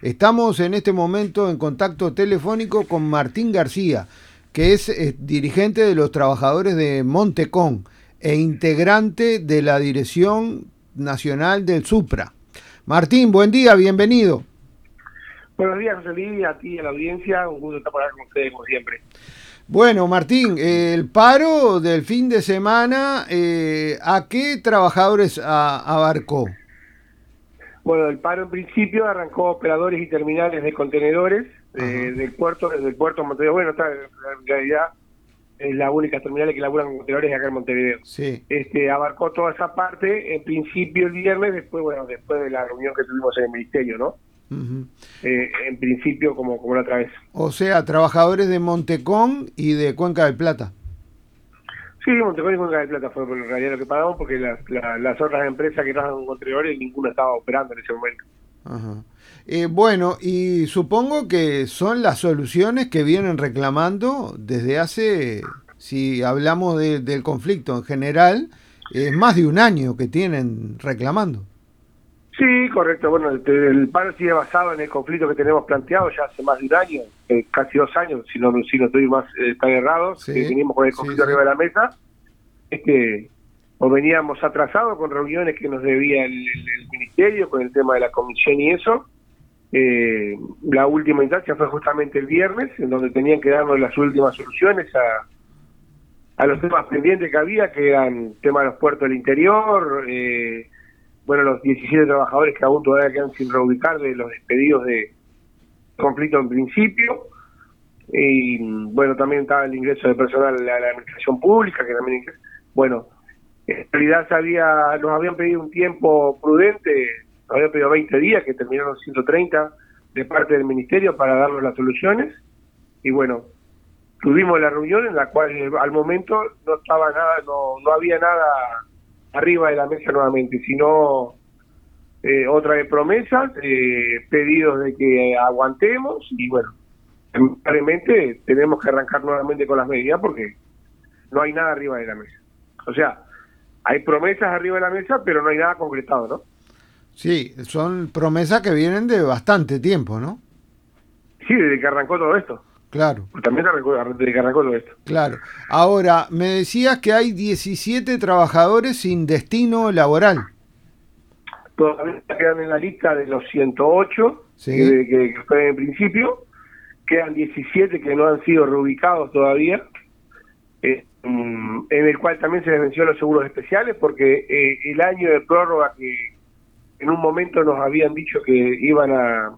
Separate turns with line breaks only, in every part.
Estamos en este momento en contacto telefónico con Martín García, que es dirigente de los trabajadores de Montecón e integrante de la Dirección Nacional del Supra. Martín, buen día, bienvenido.
Buenos días, José Luis, a ti y a la audiencia, un gusto estar por acá con ustedes como siempre.
Bueno, Martín, el paro del fin de semana, ¿a qué trabajadores abarcó?
Bueno, el paro en principio arrancó operadores y terminales de contenedores desde el puerto de Montevideo. Bueno, en realidad es la única terminal que laburan con contenedores acá en Montevideo.
Sí.
Abarcó toda esa parte, en principio el viernes, después de la reunión que tuvimos en el ministerio, ¿no?
Uh-huh.
En principio como la otra vez.
O sea, trabajadores de Montecón y de Cuenca del Plata.
Sí, Montecón y Cuenca del Plata fue en realidad lo que pagamos, porque las otras empresas que trabajan con contenedores, ninguna estaba operando en ese momento.
Ajá. Bueno, y supongo que son las soluciones que vienen reclamando desde hace, si hablamos del conflicto en general, es más de un año que tienen reclamando.
Sí, correcto. Bueno, el paro sigue basado en el conflicto que tenemos planteado ya hace más de un año, casi 2 años, si no estoy más tan errado,
Sí,
que venimos con el conflicto arriba de la mesa. O veníamos atrasados con reuniones que nos debía el ministerio, con el tema de la comisión y eso. La última instancia fue justamente el viernes, en donde tenían que darnos las últimas soluciones a los temas pendientes que había, que eran tema de los puertos del interior, los 17 trabajadores que aún todavía quedan sin reubicar de los despedidos de conflicto en principio. Y bueno, también estaba el ingreso de personal a la administración pública, que también en realidad nos habían pedido un tiempo prudente, nos habían pedido 20 días, que terminaron 130 de parte del ministerio para darnos las soluciones. Y bueno, tuvimos la reunión en la cual al momento no estaba nada, no había nada arriba de la mesa nuevamente, sino otra de promesas, pedidos de que aguantemos, y bueno, lamentablemente tenemos que arrancar nuevamente con las medidas porque no hay nada arriba de la mesa. O sea, hay promesas arriba de la mesa, pero no hay nada concretado, ¿no?
Sí, son promesas que vienen de bastante tiempo, ¿no?
Sí, desde que arrancó todo esto.
Claro.
También desde que arrancó todo esto.
Claro. Ahora, me decías que hay 17 trabajadores sin destino laboral.
Todavía quedan en la lista de los 108,
¿sí?
que fue en principio. Quedan 17 que no han sido reubicados todavía, en el cual también se les venció los seguros especiales, porque el año de prórroga que en un momento nos habían dicho que iban a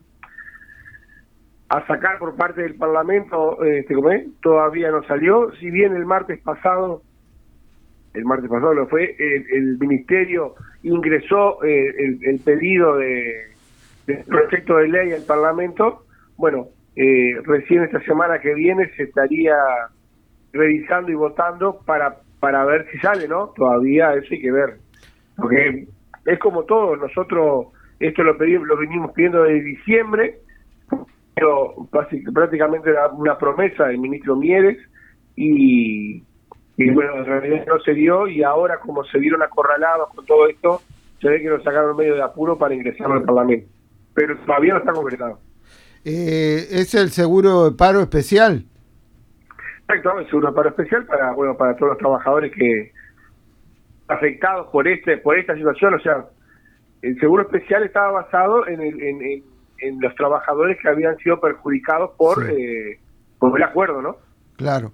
sacar por parte del Parlamento, todavía no salió. Si bien el martes pasado lo fue, el Ministerio ingresó el pedido del proyecto de ley al Parlamento. Bueno, recién esta semana que viene se estaría revisando y votando para ver si sale, ¿no? Todavía eso hay que ver, porque es como todo, nosotros esto lo venimos pidiendo desde diciembre, pero prácticamente era una promesa del ministro Mieres, y bueno, en realidad no se dio, y ahora como se vieron acorralados con todo esto, se ve que lo sacaron medio de apuro para ingresarlo al Parlamento, pero todavía no está concretado.
¿Es el seguro de paro especial?
Exacto, el seguro de paro especial para todos los trabajadores que afectados por esta situación. O sea, el seguro especial estaba basado en los trabajadores que habían sido perjudicados por el acuerdo, ¿no?
Claro.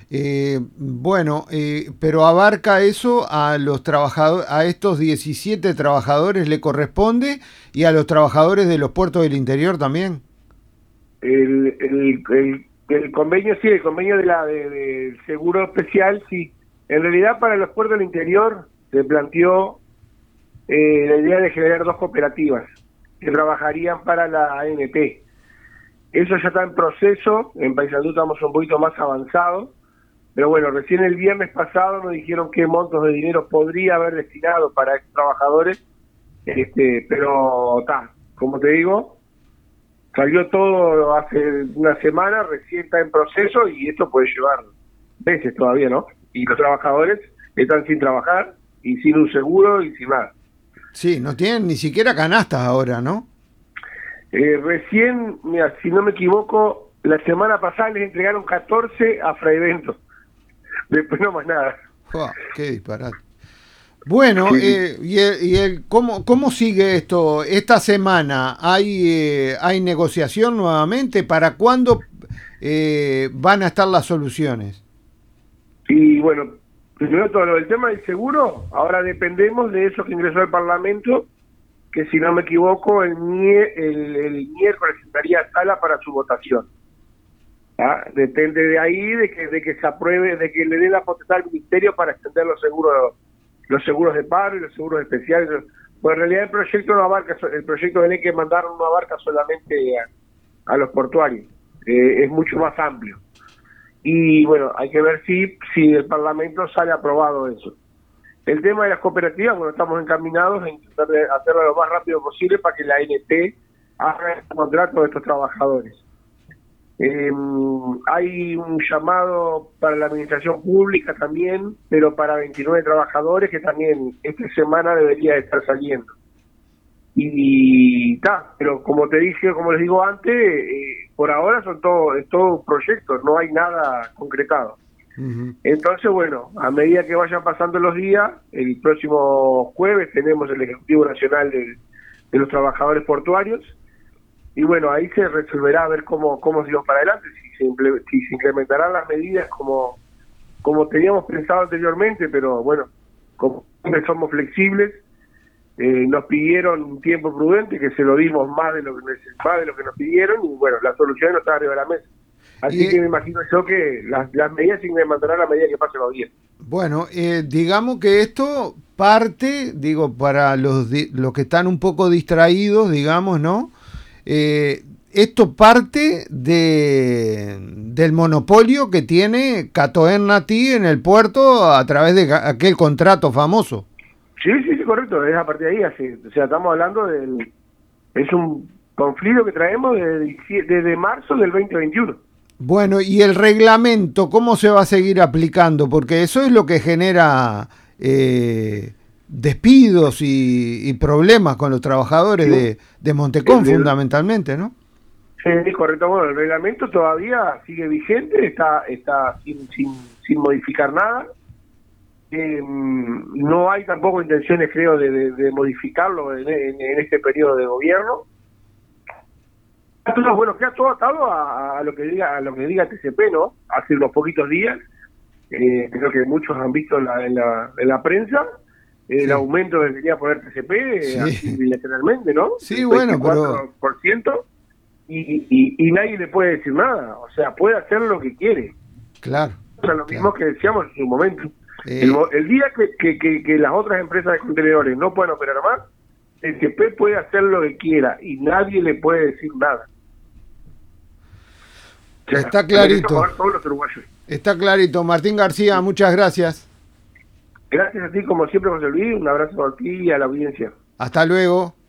Pero abarca eso a los trabajadores, a estos 17 trabajadores le corresponde, y a los trabajadores de los puertos del interior también.
El convenio, sí, el convenio del seguro especial, sí. En realidad, para los puertos del interior se planteó la idea de generar 2 cooperativas que trabajarían para la ANP. Eso ya está en proceso. En Paysandú estamos un poquito más avanzados, pero bueno, recién el viernes pasado nos dijeron qué montos de dinero podría haber destinado para estos trabajadores, pero como te digo, salió todo hace una semana, recién está en proceso, y esto puede llevar meses todavía, ¿no? Y los trabajadores están sin trabajar y sin un seguro y sin nada.
Sí, no tienen ni siquiera canastas ahora, ¿no?
Recién, mira, si no me equivoco, la semana pasada les entregaron 14 a Fraivento. Después no más nada.
¡Fua! ¡Qué disparate! Bueno,
Sí.
¿cómo sigue esto? Esta semana hay negociación nuevamente. ¿Para cuándo van a estar las soluciones?
Y bueno, primero todo lo del tema del seguro, ahora dependemos de eso que ingresó al Parlamento, que si no me equivoco, el miércoles estaría a sala para su votación. ¿Ah? Depende de ahí, de que se apruebe, de que le dé la potestad al Ministerio para extender los seguros de paro y los seguros especiales. Pues en realidad el proyecto no abarca, el proyecto de ley que mandaron no abarca solamente a los portuarios, es mucho más amplio. Y bueno, hay que ver si el Parlamento sale aprobado eso. El tema de las cooperativas, bueno, estamos encaminados a intentar de hacerlo lo más rápido posible para que la ANT haga el contrato de estos trabajadores. Hay un llamado para la administración pública también, pero para 29 trabajadores que también esta semana debería estar saliendo. Y pero como te dije, como les digo antes, por ahora es todo proyectos, no hay nada concretado.
Ujú.
Entonces, bueno, a medida que vayan pasando los días, el próximo jueves tenemos el Ejecutivo Nacional de los Trabajadores Portuarios, y bueno, ahí se resolverá a ver cómo seguimos para adelante, si se incrementarán las medidas como teníamos pensado anteriormente, pero bueno, como siempre somos flexibles. Nos pidieron un tiempo prudente, que se lo dimos más de lo que nos pidieron, y bueno, la solución no está arriba de la mesa. Así que me imagino yo que las medidas se incrementarán a medida que pasen los días.
Bueno, digamos que esto parte, digo, para los que están un poco distraídos, digamos, ¿no? Esto parte del monopolio que tiene Catoen-Nati en el puerto a través de aquel contrato famoso.
Sí, correcto, es a partir de ahí, así, o sea, estamos hablando es un conflicto que traemos desde marzo del 2021.
Bueno, ¿y el reglamento cómo se va a seguir aplicando? Porque eso es lo que genera despidos y problemas con los trabajadores
Sí,
de Montecón,
el-
fundamentalmente, ¿no?
sí, correcto, bueno, el reglamento todavía sigue vigente, está sin modificar nada. No hay tampoco intenciones, creo, de modificarlo en este periodo de gobierno. Entonces, bueno, queda todo atado a lo que diga TCP, ¿no? Hace unos poquitos días, creo que muchos han visto en la prensa el
Sí,
aumento que quería poner TCP, así
sí,
bilateralmente, ¿no?
sí,
Del
bueno, pero
24%, y nadie le puede decir nada. O sea, puede hacer lo que quiere.
claro,
O sea, lo
claro.
mismo que decíamos en su momento.
Eh,
El día que las otras empresas de contenedores no puedan operar más, el TCP puede hacer lo que quiera y nadie le puede decir nada. O sea,
está
van a tener que
clarito,
jugar todos los uruguayos.
está clarito. Martín García, muchas gracias.
Gracias a ti, como siempre, José Luis. Un abrazo a ti y a la audiencia.
Hasta luego.